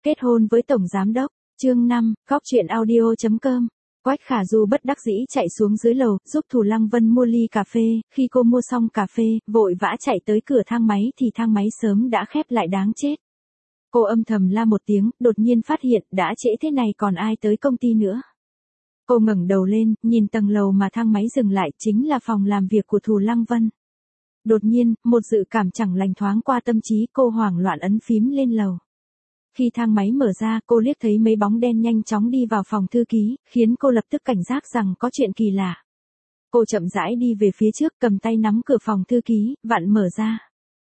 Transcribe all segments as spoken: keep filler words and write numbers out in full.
Kết hôn với tổng giám đốc. Chương năm, góc truyện audio chấm com. Quách Khả Du bất đắc dĩ chạy xuống dưới lầu, giúp Thù Lăng Vân mua ly cà phê, khi cô mua xong cà phê, vội vã chạy tới cửa thang máy thì thang máy sớm đã khép lại đáng chết. Cô âm thầm la một tiếng, đột nhiên phát hiện đã trễ thế này còn ai tới công ty nữa. Cô ngẩng đầu lên, nhìn tầng lầu mà thang máy dừng lại chính là phòng làm việc của Thù Lăng Vân. Đột nhiên, một dự cảm chẳng lành thoáng qua tâm trí cô, hoảng loạn ấn phím lên lầu. Khi thang máy mở ra, cô liếc thấy mấy bóng đen nhanh chóng đi vào phòng thư ký, khiến cô lập tức cảnh giác rằng có chuyện kỳ lạ. Cô chậm rãi đi về phía trước, cầm tay nắm cửa phòng thư ký, vặn mở ra.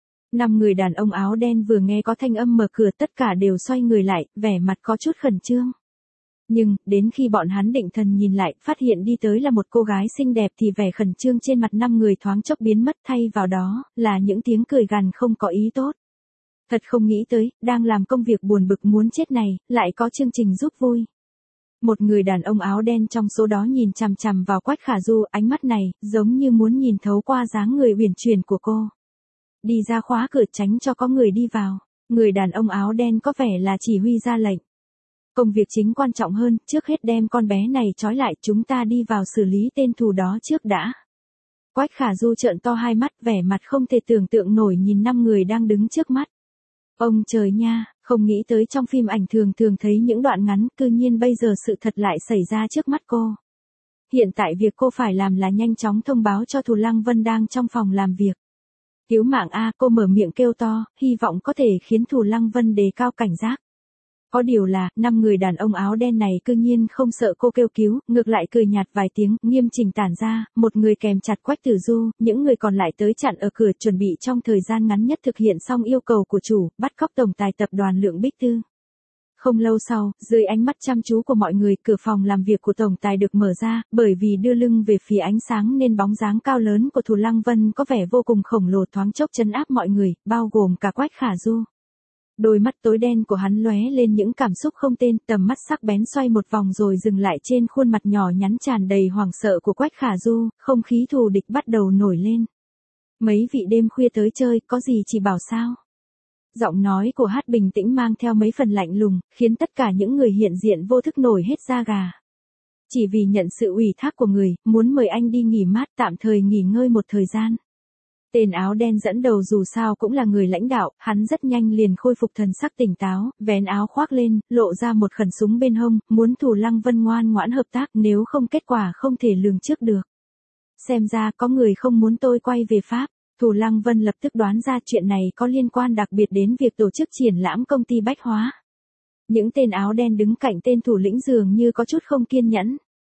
Năm người đàn ông áo đen vừa nghe có thanh âm mở cửa tất cả đều xoay người lại, vẻ mặt có chút khẩn trương. Nhưng, đến khi bọn hắn định thần nhìn lại, phát hiện đi tới là một cô gái xinh đẹp thì vẻ khẩn trương trên mặt năm người thoáng chốc biến mất, thay vào đó, là những tiếng cười gằn không có ý tốt. Thật không nghĩ tới, đang làm công việc buồn bực muốn chết này, lại có chương trình giúp vui. Một người đàn ông áo đen trong số đó nhìn chằm chằm vào Quách Khả Du, ánh mắt này, giống như muốn nhìn thấu qua dáng người uyển chuyển của cô. Đi ra khóa cửa tránh cho có người đi vào. Người đàn ông áo đen có vẻ là chỉ huy ra lệnh. Công việc chính quan trọng hơn, trước hết đem con bé này trói lại, chúng ta đi vào xử lý tên thù đó trước đã. Quách Khả Du trợn to hai mắt, vẻ mặt không thể tưởng tượng nổi nhìn năm người đang đứng trước mắt. Ông trời nha, không nghĩ tới trong phim ảnh thường thường thấy những đoạn ngắn, cư nhiên bây giờ sự thật lại xảy ra trước mắt cô. Hiện tại việc cô phải làm là nhanh chóng thông báo cho Thù Lăng Vân đang trong phòng làm việc. Cứu mạng a, cô mở miệng kêu to, hy vọng có thể khiến Thù Lăng Vân đề cao cảnh giác. Có điều là, năm người đàn ông áo đen này cư nhiên không sợ cô kêu cứu, ngược lại cười nhạt vài tiếng, nghiêm chỉnh tản ra, một người kèm chặt Quách Tử Du, những người còn lại tới chặn ở cửa chuẩn bị trong thời gian ngắn nhất thực hiện xong yêu cầu của chủ, bắt cóc tổng tài tập đoàn Lượng Bích Tư. Không lâu sau, dưới ánh mắt chăm chú của mọi người, cửa phòng làm việc của tổng tài được mở ra, bởi vì đưa lưng về phía ánh sáng nên bóng dáng cao lớn của Thù Lăng Vân có vẻ vô cùng khổng lồ, thoáng chốc trấn áp mọi người, bao gồm cả Quách Khả Du. Đôi mắt tối đen của hắn lóe lên những cảm xúc không tên, tầm mắt sắc bén xoay một vòng rồi dừng lại trên khuôn mặt nhỏ nhắn tràn đầy hoảng sợ của Quách Khả Du, không khí thù địch bắt đầu nổi lên. Mấy vị đêm khuya tới chơi, có gì chỉ bảo sao? Giọng nói của Hát bình tĩnh mang theo mấy phần lạnh lùng, khiến tất cả những người hiện diện vô thức nổi hết da gà. Chỉ vì nhận sự ủy thác của người, muốn mời anh đi nghỉ mát, tạm thời nghỉ ngơi một thời gian. Tên áo đen dẫn đầu dù sao cũng là người lãnh đạo, hắn rất nhanh liền khôi phục thần sắc tỉnh táo, vén áo khoác lên, lộ ra một khẩu súng bên hông, muốn Thù Lăng Vân ngoan ngoãn hợp tác, nếu không kết quả không thể lường trước được. Xem ra có người không muốn tôi quay về Pháp. Thù Lăng Vân lập tức đoán ra chuyện này có liên quan đặc biệt đến việc tổ chức triển lãm công ty bách hóa. Những tên áo đen đứng cạnh tên thủ lĩnh dường như có chút không kiên nhẫn.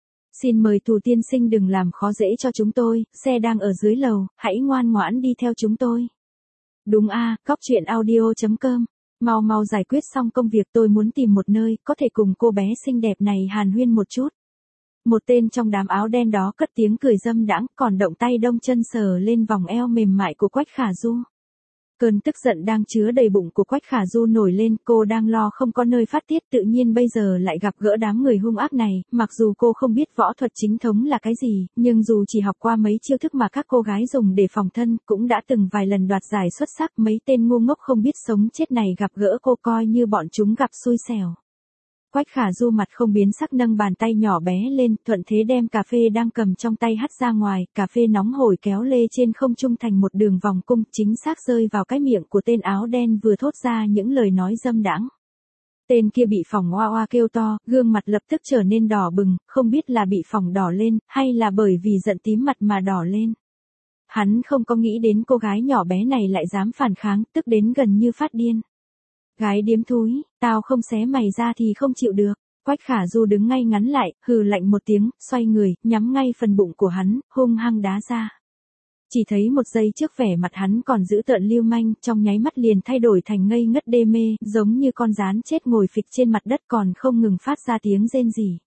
Xin mời Thù tiên sinh đừng làm khó dễ cho chúng tôi, xe đang ở dưới lầu, hãy ngoan ngoãn đi theo chúng tôi. Đúng a, góc truyện audio chấm com. Mau mau giải quyết xong công việc, tôi muốn tìm một nơi, có thể cùng cô bé xinh đẹp này hàn huyên một chút. Một tên trong đám áo đen đó cất tiếng cười dâm đãng, còn động tay đông chân sờ lên vòng eo mềm mại của Quách Khả Du. Cơn tức giận đang chứa đầy bụng của Quách Khả Du nổi lên, cô đang lo không có nơi phát tiết, tự nhiên bây giờ lại gặp gỡ đám người hung ác này, mặc dù cô không biết võ thuật chính thống là cái gì, nhưng dù chỉ học qua mấy chiêu thức mà các cô gái dùng để phòng thân, cũng đã từng vài lần đoạt giải xuất sắc, mấy tên ngu ngốc không biết sống chết này gặp gỡ cô coi như bọn chúng gặp xui xẻo. Quách Khả Du mặt không biến sắc nâng bàn tay nhỏ bé lên, thuận thế đem cà phê đang cầm trong tay hắt ra ngoài, cà phê nóng hổi kéo lê trên không trung thành một đường vòng cung, chính xác rơi vào cái miệng của tên áo đen vừa thốt ra những lời nói dâm đãng. Tên kia bị phỏng oa oa kêu to, gương mặt lập tức trở nên đỏ bừng, không biết là bị phỏng đỏ lên, hay là bởi vì giận tím mặt mà đỏ lên. Hắn không có nghĩ đến cô gái nhỏ bé này lại dám phản kháng, tức đến gần như phát điên. Gái điếm thúi, tao không xé mày ra thì không chịu được. Quách Khả Du đứng ngay ngắn lại, hừ lạnh một tiếng, xoay người, nhắm ngay phần bụng của hắn, hung hăng đá ra. Chỉ thấy một giây trước vẻ mặt hắn còn giữ tợn lưu manh, trong nháy mắt liền thay đổi thành ngây ngất đê mê, giống như con gián chết ngồi phịch trên mặt đất còn không ngừng phát ra tiếng rên rỉ.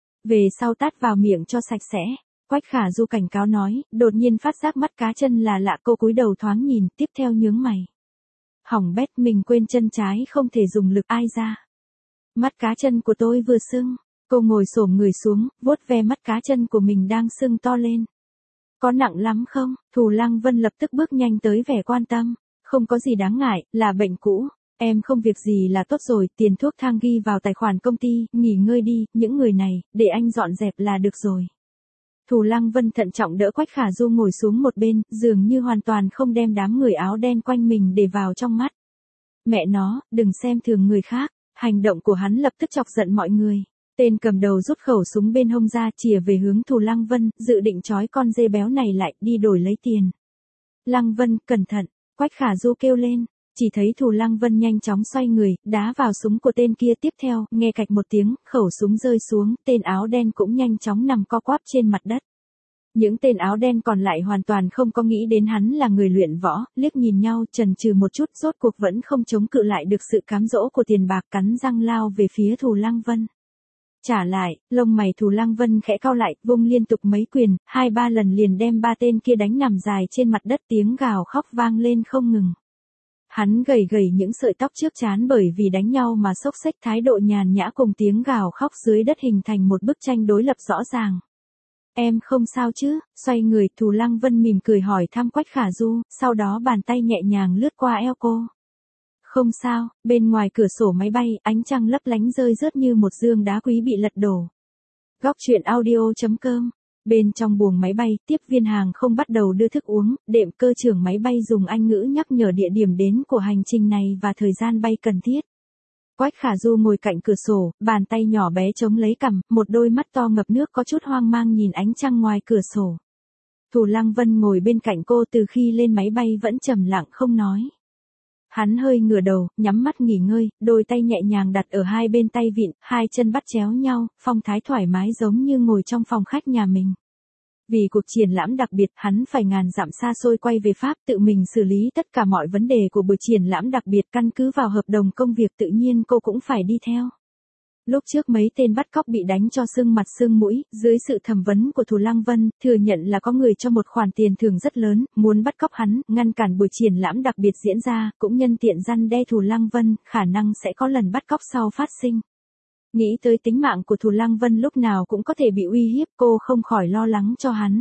Về sau tát vào miệng cho sạch sẽ. Quách Khả Du cảnh cáo nói, đột nhiên phát giác mắt cá chân là lạ, cô cúi đầu thoáng nhìn, tiếp theo nhướng mày. Hỏng bét, mình quên chân trái không thể dùng lực, ai ra. Mắt cá chân của tôi vừa sưng, cô ngồi xổm người xuống, vuốt ve mắt cá chân của mình đang sưng to lên. Có nặng lắm không? Thù Lăng Vân lập tức bước nhanh tới vẻ quan tâm. Không có gì đáng ngại, là bệnh cũ. Em không việc gì là tốt rồi, tiền thuốc thang ghi vào tài khoản công ty, nghỉ ngơi đi, những người này, để anh dọn dẹp là được rồi. Thù Lăng Vân thận trọng đỡ Quách Khả Du ngồi xuống một bên, dường như hoàn toàn không đem đám người áo đen quanh mình để vào trong mắt. Mẹ nó, đừng xem thường người khác, hành động của hắn lập tức chọc giận mọi người. Tên cầm đầu rút khẩu súng bên hông ra chìa về hướng Thù Lăng Vân, dự định trói con dê béo này lại đi đổi lấy tiền. Lăng Vân, cẩn thận, Quách Khả Du kêu lên. Chỉ thấy Thù Lăng Vân nhanh chóng xoay người, đá vào súng của tên kia tiếp theo, nghe cạch một tiếng, khẩu súng rơi xuống, tên áo đen cũng nhanh chóng nằm co quắp trên mặt đất. Những tên áo đen còn lại hoàn toàn không có nghĩ đến hắn là người luyện võ, liếc nhìn nhau chần chừ một chút rốt cuộc vẫn không chống cự lại được sự cám dỗ của tiền bạc cắn răng lao về phía Thù Lăng Vân. Trả lại, lông mày Thù Lăng Vân khẽ cau lại, vung liên tục mấy quyền, hai ba lần liền đem ba tên kia đánh nằm dài trên mặt đất tiếng gào khóc vang lên không ngừng. Hắn gầy gầy những sợi tóc trước trán bởi vì đánh nhau mà xốc xếch thái độ nhàn nhã cùng tiếng gào khóc dưới đất hình thành một bức tranh đối lập rõ ràng. Em không sao chứ, xoay người Thù Lăng Vân mỉm cười hỏi thăm Quách Khả Du, sau đó bàn tay nhẹ nhàng lướt qua eo cô. Không sao, bên ngoài cửa sổ máy bay, ánh trăng lấp lánh rơi rớt như một dương đá quý bị lật đổ. Góc truyện audio chấm com. Bên trong buồng máy bay, tiếp viên hàng không bắt đầu đưa thức uống, đệm cơ trưởng máy bay dùng Anh ngữ nhắc nhở địa điểm đến của hành trình này và thời gian bay cần thiết. Quách Khả Du ngồi cạnh cửa sổ, bàn tay nhỏ bé chống lấy cằm, một đôi mắt to ngập nước có chút hoang mang nhìn ánh trăng ngoài cửa sổ. Thù Lăng Vân ngồi bên cạnh cô từ khi lên máy bay vẫn trầm lặng không nói. Hắn hơi ngửa đầu, nhắm mắt nghỉ ngơi, đôi tay nhẹ nhàng đặt ở hai bên tay vịn, hai chân bắt chéo nhau, phong thái thoải mái giống như ngồi trong phòng khách nhà mình. Vì cuộc triển lãm đặc biệt, hắn phải ngàn dặm xa xôi quay về Pháp tự mình xử lý tất cả mọi vấn đề của buổi triển lãm đặc biệt căn cứ vào hợp đồng công việc tự nhiên cô cũng phải đi theo. Lúc trước mấy tên bắt cóc bị đánh cho sưng mặt sưng mũi, dưới sự thẩm vấn của Thù Lăng Vân, thừa nhận là có người cho một khoản tiền thưởng rất lớn, muốn bắt cóc hắn, ngăn cản buổi triển lãm đặc biệt diễn ra, cũng nhân tiện răn đe Thù Lăng Vân, khả năng sẽ có lần bắt cóc sau phát sinh. Nghĩ tới tính mạng của Thù Lăng Vân lúc nào cũng có thể bị uy hiếp, cô không khỏi lo lắng cho hắn.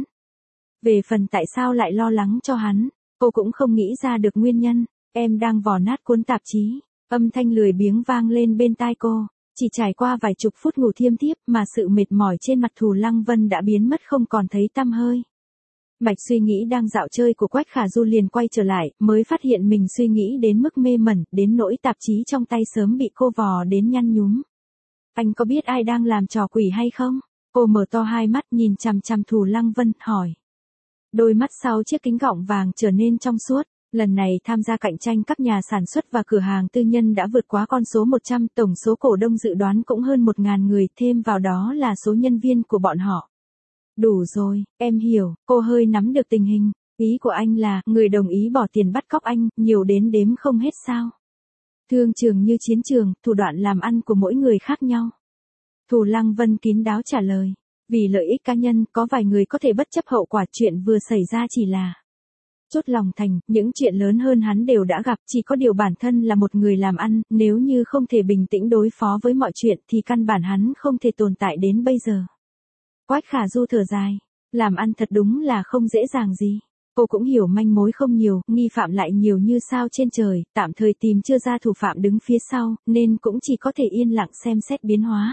Về phần tại sao lại lo lắng cho hắn, cô cũng không nghĩ ra được nguyên nhân. Em đang vò nát cuốn tạp chí, âm thanh lười biếng vang lên bên tai cô. Chỉ trải qua vài chục phút ngủ thiêm thiếp mà sự mệt mỏi trên mặt Thù Lăng Vân đã biến mất không còn thấy tăm hơi. Mạch suy nghĩ đang dạo chơi của Quách Khả Du liền quay trở lại, mới phát hiện mình suy nghĩ đến mức mê mẩn, đến nỗi tạp chí trong tay sớm bị cô vò đến nhăn nhúm. Anh có biết ai đang làm trò quỷ hay không? Cô mở to hai mắt nhìn chằm chằm Thù Lăng Vân, hỏi. Đôi mắt sau chiếc kính gọng vàng trở nên trong suốt. Lần này tham gia cạnh tranh các nhà sản xuất và cửa hàng tư nhân đã vượt quá con số một trăm, tổng số cổ đông dự đoán cũng hơn một nghìn người, thêm vào đó là số nhân viên của bọn họ. Đủ rồi, em hiểu, cô hơi nắm được tình hình. Ý của anh là, người đồng ý bỏ tiền bắt cóc anh, nhiều đến đếm không hết sao? Thương trường như chiến trường, thủ đoạn làm ăn của mỗi người khác nhau. Thù Lăng Vân kín đáo trả lời. Vì lợi ích cá nhân, có vài người có thể bất chấp hậu quả chuyện vừa xảy ra chỉ là chốt lòng thành, những chuyện lớn hơn hắn đều đã gặp, chỉ có điều bản thân là một người làm ăn, nếu như không thể bình tĩnh đối phó với mọi chuyện thì căn bản hắn không thể tồn tại đến bây giờ. Quách Khả Du thở dài, làm ăn thật đúng là không dễ dàng gì. Cô cũng hiểu manh mối không nhiều, nghi phạm lại nhiều như sao trên trời, tạm thời tìm chưa ra thủ phạm đứng phía sau, nên cũng chỉ có thể yên lặng xem xét biến hóa.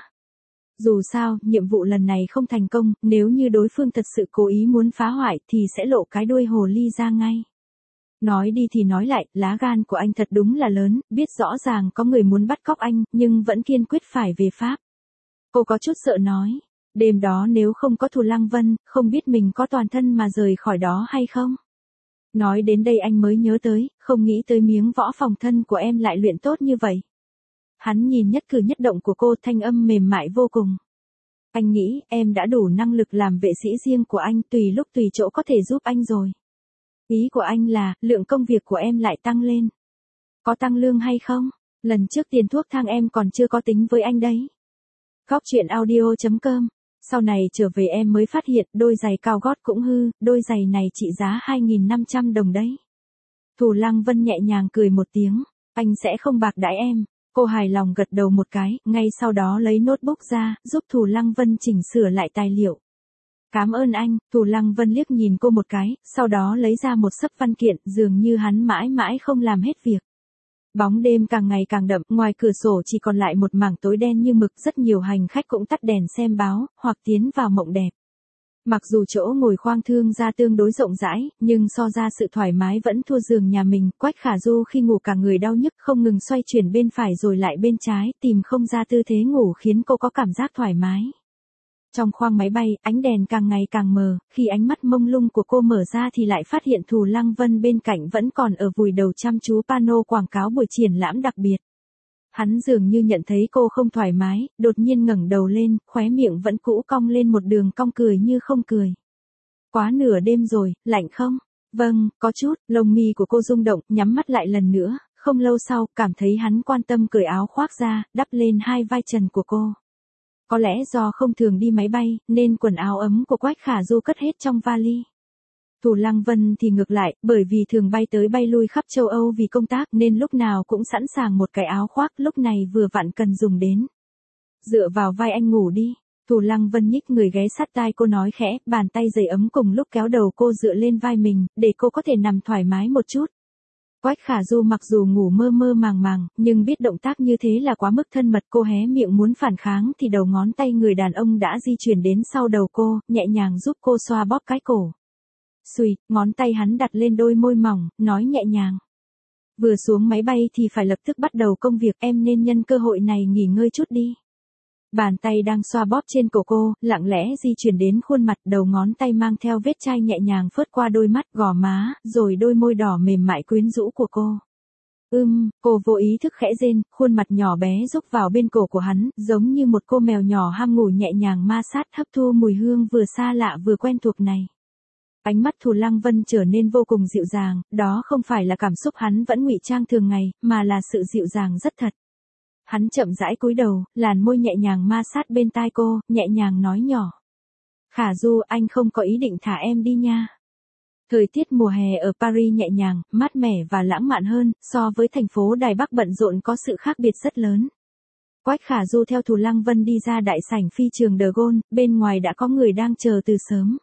Dù sao, nhiệm vụ lần này không thành công, nếu như đối phương thật sự cố ý muốn phá hoại thì sẽ lộ cái đuôi hồ ly ra ngay. Nói đi thì nói lại, lá gan của anh thật đúng là lớn, biết rõ ràng có người muốn bắt cóc anh, nhưng vẫn kiên quyết phải về Pháp. Cô có chút sợ nói, đêm đó nếu không có Thù Lăng Vân, không biết mình có toàn thân mà rời khỏi đó hay không. Nói đến đây anh mới nhớ tới, không nghĩ tới miếng võ phòng thân của em lại luyện tốt như vậy. Hắn nhìn nhất cử nhất động của cô, thanh âm mềm mại vô cùng. Anh nghĩ em đã đủ năng lực làm vệ sĩ riêng của anh, tùy lúc tùy chỗ có thể giúp anh rồi. Ý của anh là, lượng công việc của em lại tăng lên. Có tăng lương hay không? Lần trước tiền thuốc thang em còn chưa có tính với anh đấy. Góc truyện audio chấm com. Sau này trở về em mới phát hiện đôi giày cao gót cũng hư, đôi giày này trị giá hai nghìn năm trăm đồng đấy. Thù Lăng Vân nhẹ nhàng cười một tiếng, anh sẽ không bạc đãi em. Cô hài lòng gật đầu một cái, ngay sau đó lấy notebook ra, giúp Thù Lăng Vân chỉnh sửa lại tài liệu. Cảm ơn anh, Thù Lăng Vân liếc nhìn cô một cái, sau đó lấy ra một xấp văn kiện, dường như hắn mãi mãi không làm hết việc. Bóng đêm càng ngày càng đậm, ngoài cửa sổ chỉ còn lại một mảng tối đen như mực, rất nhiều hành khách cũng tắt đèn xem báo, hoặc tiến vào mộng đẹp. Mặc dù chỗ ngồi khoang thương ra tương đối rộng rãi, nhưng so ra sự thoải mái vẫn thua giường nhà mình. Quách Khả Du khi ngủ cả người đau nhức, không ngừng xoay chuyển bên phải rồi lại bên trái, tìm không ra tư thế ngủ khiến cô có cảm giác thoải mái. Trong khoang máy bay, ánh đèn càng ngày càng mờ, khi ánh mắt mông lung của cô mở ra thì lại phát hiện Thù Lăng Vân bên cạnh vẫn còn ở vùi đầu chăm chú pano quảng cáo buổi triển lãm đặc biệt. Hắn dường như nhận thấy cô không thoải mái, đột nhiên ngẩng đầu lên, khóe miệng vẫn cũ cong lên một đường cong cười như không cười. Quá nửa đêm rồi, lạnh không? Vâng, có chút. Lông mi của cô rung động, nhắm mắt lại lần nữa, không lâu sau, cảm thấy hắn quan tâm cởi áo khoác ra, đắp lên hai vai trần của cô. Có lẽ do không thường đi máy bay, nên quần áo ấm của Quách Khả Du cất hết trong vali. Thù Lăng Vân thì ngược lại, bởi vì thường bay tới bay lui khắp châu Âu vì công tác nên lúc nào cũng sẵn sàng một cái áo khoác, lúc này vừa vặn cần dùng đến. Dựa vào vai anh ngủ đi. Thù Lăng Vân nhích người ghé sát tai cô nói khẽ, bàn tay dày ấm cùng lúc kéo đầu cô dựa lên vai mình, để cô có thể nằm thoải mái một chút. Quách Khả Du mặc dù ngủ mơ mơ màng màng, nhưng biết động tác như thế là quá mức thân mật, cô hé miệng muốn phản kháng thì đầu ngón tay người đàn ông đã di chuyển đến sau đầu cô, nhẹ nhàng giúp cô xoa bóp cái cổ. Xuỵt, ngón tay hắn đặt lên đôi môi mỏng, nói nhẹ nhàng. Vừa xuống máy bay thì phải lập tức bắt đầu công việc, em nên nhân cơ hội này nghỉ ngơi chút đi. Bàn tay đang xoa bóp trên cổ cô, lặng lẽ di chuyển đến khuôn mặt, đầu ngón tay mang theo vết chai nhẹ nhàng phớt qua đôi mắt, gò má, rồi đôi môi đỏ mềm mại quyến rũ của cô. Ưm, cô vô ý thức khẽ rên, khuôn mặt nhỏ bé rúc vào bên cổ của hắn, giống như một cô mèo nhỏ ham ngủ nhẹ nhàng ma sát hấp thu mùi hương vừa xa lạ vừa quen thuộc này. Ánh mắt Thù Lăng Vân trở nên vô cùng dịu dàng, đó không phải là cảm xúc hắn vẫn ngụy trang thường ngày, mà là sự dịu dàng rất thật. Hắn chậm rãi cúi đầu, làn môi nhẹ nhàng ma sát bên tai cô, nhẹ nhàng nói nhỏ. Khả Du, anh không có ý định thả em đi nha. Thời tiết mùa hè ở Paris nhẹ nhàng, mát mẻ và lãng mạn hơn, so với thành phố Đài Bắc bận rộn có sự khác biệt rất lớn. Quách Khả Du theo Thù Lăng Vân đi ra đại sảnh phi trường De Gaulle, bên ngoài đã có người đang chờ từ sớm.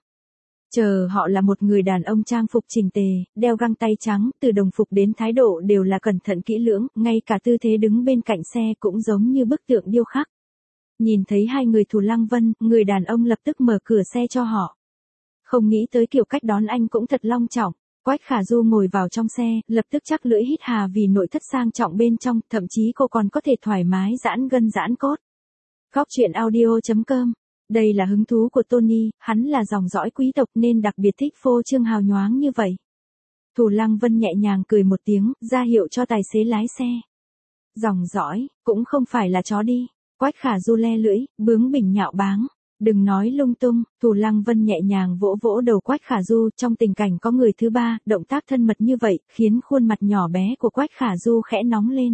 Chờ họ là một người đàn ông trang phục chỉnh tề, đeo găng tay trắng, từ đồng phục đến thái độ đều là cẩn thận kỹ lưỡng, ngay cả tư thế đứng bên cạnh xe cũng giống như bức tượng điêu khắc. Nhìn thấy hai người Thù Lăng Vân, người đàn ông lập tức mở cửa xe cho họ. Không nghĩ tới kiểu cách đón anh cũng thật long trọng. Quách Khả Du ngồi vào trong xe, lập tức chắc lưỡi hít hà vì nội thất sang trọng bên trong, thậm chí cô còn có thể thoải mái giãn gân giãn cốt. Góc truyện audio chấm com. Đây là hứng thú của Tony, hắn là dòng dõi quý tộc nên đặc biệt thích phô trương hào nhoáng như vậy. Thù Lăng Vân nhẹ nhàng cười một tiếng, ra hiệu cho tài xế lái xe. Dòng dõi, cũng không phải là chó đi. Quách Khả Du le lưỡi, bướng bỉnh nhạo báng. Đừng nói lung tung. Thù Lăng Vân nhẹ nhàng vỗ vỗ đầu Quách Khả Du, trong tình cảnh có người thứ ba, động tác thân mật như vậy, khiến khuôn mặt nhỏ bé của Quách Khả Du khẽ nóng lên.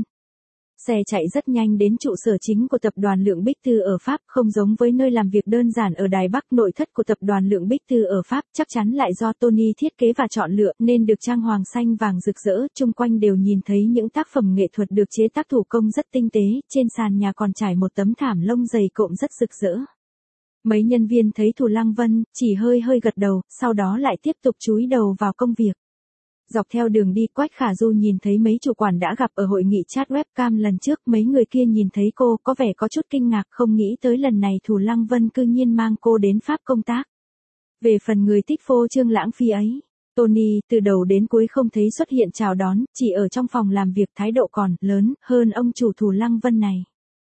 Xe chạy rất nhanh đến trụ sở chính của tập đoàn Lượng Bích Tư ở Pháp, không giống với nơi làm việc đơn giản ở Đài Bắc. Nội thất của tập đoàn Lượng Bích Tư ở Pháp chắc chắn lại do Tony thiết kế và chọn lựa, nên được trang hoàng xanh vàng rực rỡ, chung quanh đều nhìn thấy những tác phẩm nghệ thuật được chế tác thủ công rất tinh tế, trên sàn nhà còn trải một tấm thảm lông dày cộm rất rực rỡ. Mấy nhân viên thấy Thù Lăng Vân, chỉ hơi hơi gật đầu, sau đó lại tiếp tục chúi đầu vào công việc. Dọc theo đường đi, Quách Khả Du nhìn thấy mấy chủ quản đã gặp ở hội nghị chat webcam lần trước, mấy người kia nhìn thấy cô, có vẻ có chút kinh ngạc, không nghĩ tới lần này Thù Lăng Vân cư nhiên mang cô đến Pháp công tác. Về phần người thích phô trương lãng phí ấy, Tony từ đầu đến cuối không thấy xuất hiện chào đón, chỉ ở trong phòng làm việc thái độ còn lớn hơn ông chủ Thù Lăng Vân này.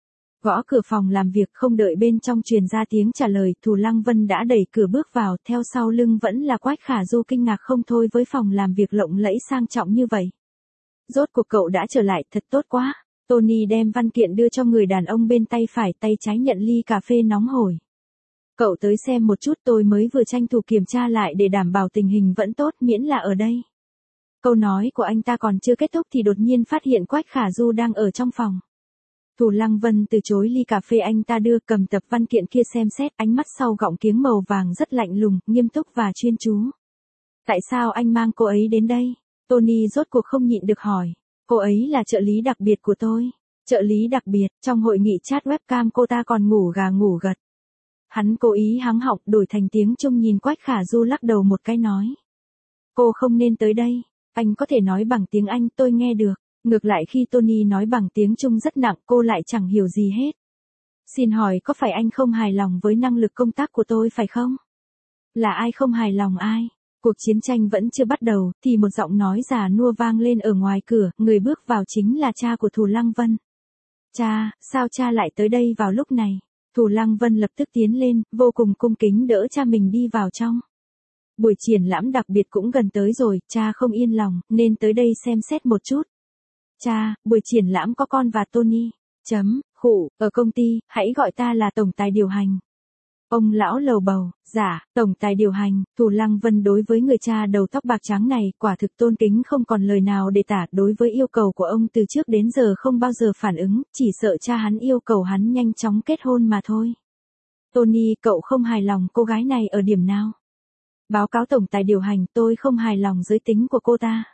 Gõ cửa phòng làm việc, không đợi bên trong truyền ra tiếng trả lời, Thù Lăng Vân đã đẩy cửa bước vào, theo sau lưng vẫn là Quách Khả Du kinh ngạc không thôi với phòng làm việc lộng lẫy sang trọng như vậy. Rốt cuộc cậu đã trở lại, thật tốt quá. Tony đem văn kiện đưa cho người đàn ông bên tay phải, tay trái nhận ly cà phê nóng hổi. Cậu tới xem một chút, tôi mới vừa tranh thủ kiểm tra lại để đảm bảo tình hình vẫn tốt, miễn là ở đây. Câu nói của anh ta còn chưa kết thúc thì đột nhiên phát hiện Quách Khả Du đang ở trong phòng. Thù Lăng Vân từ chối ly cà phê anh ta đưa, cầm tập văn kiện kia xem xét, ánh mắt sau gọng kiếng màu vàng rất lạnh lùng, nghiêm túc và chuyên chú. Tại sao anh mang cô ấy đến đây? Tony rốt cuộc không nhịn được hỏi. Cô ấy là trợ lý đặc biệt của tôi. Trợ lý đặc biệt, trong hội nghị chat webcam cô ta còn ngủ gà ngủ gật. Hắn cố ý hắng họng, đổi thành tiếng Trung nhìn Quách Khả Du lắc đầu một cái nói. Cô không nên tới đây, anh có thể nói bằng tiếng Anh, tôi nghe được. Ngược lại khi Tony nói bằng tiếng Trung rất nặng cô lại chẳng hiểu gì hết. Xin hỏi có phải anh không hài lòng với năng lực công tác của tôi phải không? Là ai không hài lòng ai? Cuộc chiến tranh vẫn chưa bắt đầu, thì một giọng nói già nua vang lên ở ngoài cửa, người bước vào chính là cha của Thù Lăng Vân. Cha, sao cha lại tới đây vào lúc này? Thù Lăng Vân lập tức tiến lên, vô cùng cung kính đỡ cha mình đi vào trong. Buổi triển lãm đặc biệt cũng gần tới rồi, cha không yên lòng, nên tới đây xem xét một chút. Cha, buổi triển lãm có con và Tony. Chấm, khụ, ở công ty, hãy gọi ta là tổng tài điều hành. Ông lão lầu bầu, dạ, tổng tài điều hành. Thù Lăng Vân đối với người cha đầu tóc bạc trắng này quả thực tôn kính không còn lời nào để tả. Đối với yêu cầu của ông từ trước đến giờ không bao giờ phản ứng, chỉ sợ cha hắn yêu cầu hắn nhanh chóng kết hôn mà thôi. Tony, cậu không hài lòng cô gái này ở điểm nào? Báo cáo tổng tài điều hành, tôi không hài lòng giới tính của cô ta.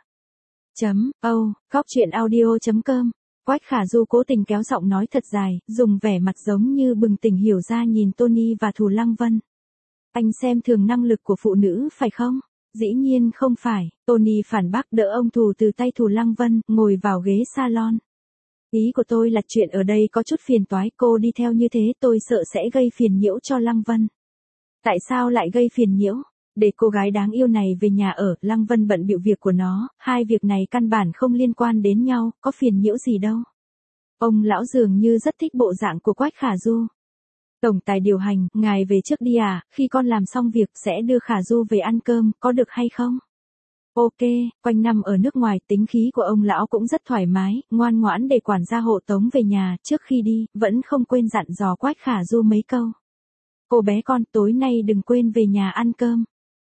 Chấm, âu, góc chuyện audio chấm com. Quách Khả Du cố tình kéo giọng nói thật dài, dùng vẻ mặt giống như bừng tỉnh hiểu ra nhìn Tony và Thù Lăng Vân. Anh xem thường năng lực của phụ nữ phải không? Dĩ nhiên không phải, Tony phản bác đỡ ông Thù từ tay Thù Lăng Vân, ngồi vào ghế salon. Ý của tôi là chuyện ở đây có chút phiền toái, cô đi theo như thế tôi sợ sẽ gây phiền nhiễu cho Lăng Vân. Tại sao lại gây phiền nhiễu? Để cô gái đáng yêu này về nhà ở, Lăng Vân bận bịu việc của nó, hai việc này căn bản không liên quan đến nhau, có phiền nhiễu gì đâu. Ông lão dường như rất thích bộ dạng của Quách Khả Du. Tổng tài điều hành, ngài về trước đi à, khi con làm xong việc sẽ đưa Khả Du về ăn cơm, có được hay không? Ok, quanh năm ở nước ngoài tính khí của ông lão cũng rất thoải mái, ngoan ngoãn để quản gia hộ tống về nhà, trước khi đi, vẫn không quên dặn dò Quách Khả Du mấy câu. Cô bé con, tối nay đừng quên về nhà ăn cơm.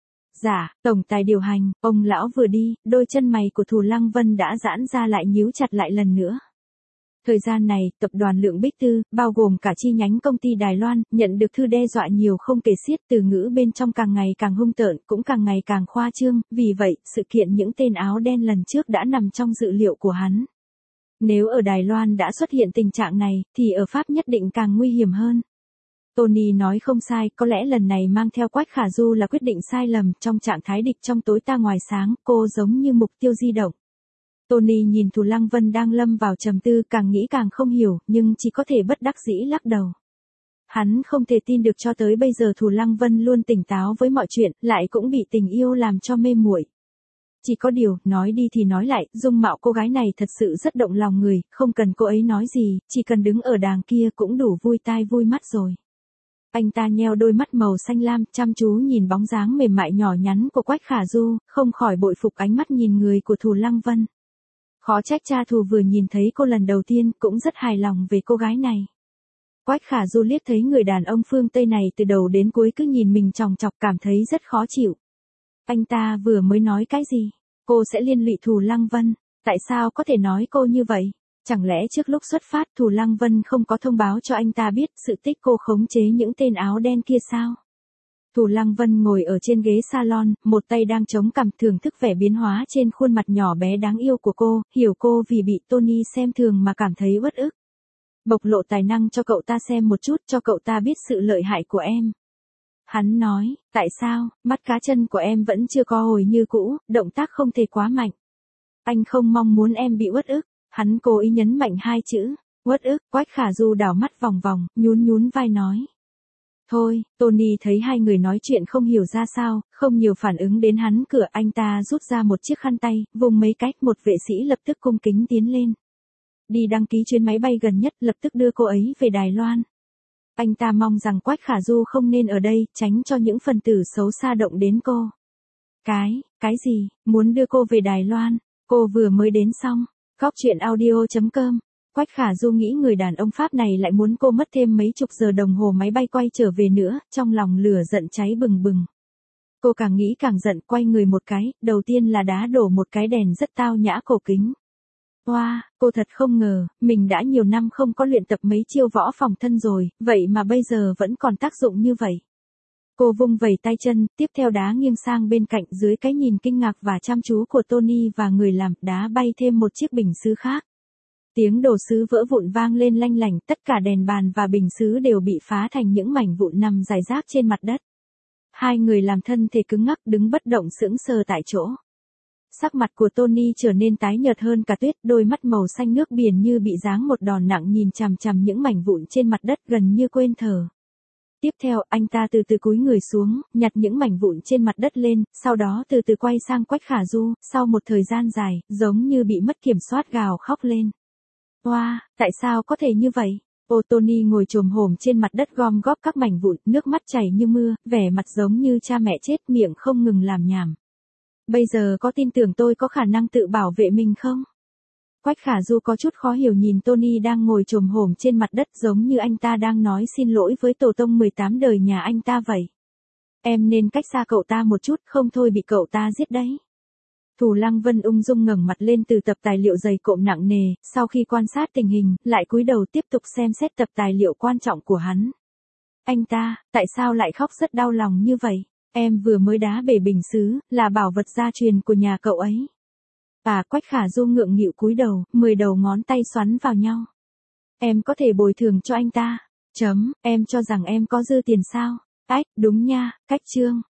Dạ, tổng tài điều hành, ông lão vừa đi, đôi chân mày của Thù Lăng Vân đã giãn ra lại nhíu chặt lại lần nữa. Thời gian này, tập đoàn Lượng Bích Tư, bao gồm cả chi nhánh công ty Đài Loan, nhận được thư đe dọa nhiều không kể xiết, từ ngữ bên trong càng ngày càng hung tợn, cũng càng ngày càng khoa trương, vì vậy, sự kiện những tên áo đen lần trước đã nằm trong dự liệu của hắn. Nếu ở Đài Loan đã xuất hiện tình trạng này, thì ở Pháp nhất định càng nguy hiểm hơn. Tony nói không sai, có lẽ lần này mang theo Quách Khả Du là quyết định sai lầm, trong trạng thái địch trong tối ta ngoài sáng, cô giống như mục tiêu di động. Tony nhìn Thù Lăng Vân đang lâm vào trầm tư, càng nghĩ càng không hiểu, nhưng chỉ có thể bất đắc dĩ lắc đầu. Hắn không thể tin được cho tới bây giờ Thù Lăng Vân luôn tỉnh táo với mọi chuyện, lại cũng bị tình yêu làm cho mê muội. Chỉ có điều, nói đi thì nói lại, dung mạo cô gái này thật sự rất động lòng người, không cần cô ấy nói gì, chỉ cần đứng ở đàng kia cũng đủ vui tai vui mắt rồi. Anh ta nheo đôi mắt màu xanh lam, chăm chú nhìn bóng dáng mềm mại nhỏ nhắn của Quách Khả Du, không khỏi bội phục ánh mắt nhìn người của Thù Lăng Vân. Khó trách cha Thù vừa nhìn thấy cô lần đầu tiên, cũng rất hài lòng về cô gái này. Quách Khả Du liếc thấy người đàn ông phương Tây này từ đầu đến cuối cứ nhìn mình chòng chọc, cảm thấy rất khó chịu. Anh ta vừa mới nói cái gì? Cô sẽ liên lụy Thù Lăng Vân. Tại sao có thể nói cô như vậy? Chẳng lẽ trước lúc xuất phát Thù Lăng Vân không có thông báo cho anh ta biết sự tích cô khống chế những tên áo đen kia sao? Thù Lăng Vân ngồi ở trên ghế salon, một tay đang chống cằm thưởng thức vẻ biến hóa trên khuôn mặt nhỏ bé đáng yêu của cô, hiểu cô vì bị Tony xem thường mà cảm thấy uất ức. Bộc lộ tài năng cho cậu ta xem một chút, cho cậu ta biết sự lợi hại của em. Hắn nói, tại sao, mắt cá chân của em vẫn chưa co hồi như cũ, động tác không thể quá mạnh. Anh không mong muốn em bị uất ức. Hắn cố ý nhấn mạnh hai chữ, uất ức. Quách Khả Du đảo mắt vòng vòng, nhún nhún vai nói. Thôi, Tony thấy hai người nói chuyện không hiểu ra sao, không nhiều phản ứng đến hắn cửa, anh ta rút ra một chiếc khăn tay, vùng mấy cách, một vệ sĩ lập tức cung kính tiến lên. Đi đăng ký chuyến máy bay gần nhất, lập tức đưa cô ấy về Đài Loan. Anh ta mong rằng Quách Khả Du không nên ở đây, tránh cho những phần tử xấu xa động đến cô. Cái, cái gì, muốn đưa cô về Đài Loan, cô vừa mới đến xong. Góc chuyện audio chấm com. Quách Khả Du nghĩ người đàn ông Pháp này lại muốn cô mất thêm mấy chục giờ đồng hồ máy bay quay trở về nữa, trong lòng lửa giận cháy bừng bừng. Cô càng nghĩ càng giận, quay người một cái, đầu tiên là đá đổ một cái đèn rất tao nhã cổ kính. Wow, cô thật không ngờ, mình đã nhiều năm không có luyện tập mấy chiêu võ phòng thân rồi, vậy mà bây giờ vẫn còn tác dụng như vậy. Cô vung vẩy tay chân, tiếp theo đá nghiêng sang bên cạnh, dưới cái nhìn kinh ngạc và chăm chú của Tony và người làm, đá bay thêm một chiếc bình sứ khác. Tiếng đồ sứ vỡ vụn vang lên lanh lảnh, tất cả đèn bàn và bình sứ đều bị phá thành những mảnh vụn nằm rải rác trên mặt đất. Hai người làm thân thể cứng ngắc đứng bất động sững sờ tại chỗ. Sắc mặt của Tony trở nên tái nhợt hơn cả tuyết, đôi mắt màu xanh nước biển như bị giáng một đòn nặng nhìn chằm chằm những mảnh vụn trên mặt đất gần như quên thở. Tiếp theo, anh ta từ từ cúi người xuống, nhặt những mảnh vụn trên mặt đất lên, sau đó từ từ quay sang Quách Khả Du, sau một thời gian dài, giống như bị mất kiểm soát gào khóc lên. Oa, wow, tại sao có thể như vậy? Ô Tony ngồi chồm hổm trên mặt đất gom góp các mảnh vụn, nước mắt chảy như mưa, vẻ mặt giống như cha mẹ chết, miệng không ngừng làm nhảm. Bây giờ có tin tưởng tôi có khả năng tự bảo vệ mình không? Quách Khả Du có chút khó hiểu nhìn Tony đang ngồi chồm hổm trên mặt đất giống như anh ta đang nói xin lỗi với tổ tông mười tám đời nhà anh ta vậy. Em nên cách xa cậu ta một chút, không thôi bị cậu ta giết đấy. Thủ Lăng Vân ung dung ngẩng mặt lên từ tập tài liệu dày cộm nặng nề, sau khi quan sát tình hình, lại cúi đầu tiếp tục xem xét tập tài liệu quan trọng của hắn. Anh ta, tại sao lại khóc rất đau lòng như vậy? Em vừa mới đá bể bình sứ, là bảo vật gia truyền của nhà cậu ấy. À, Quách Khả Du ngượng nghịu cúi đầu, mười đầu ngón tay xoắn vào nhau. Em có thể bồi thường cho anh ta. Chấm, em cho rằng em có dư tiền sao? Ách, đúng nha, Cách Trương.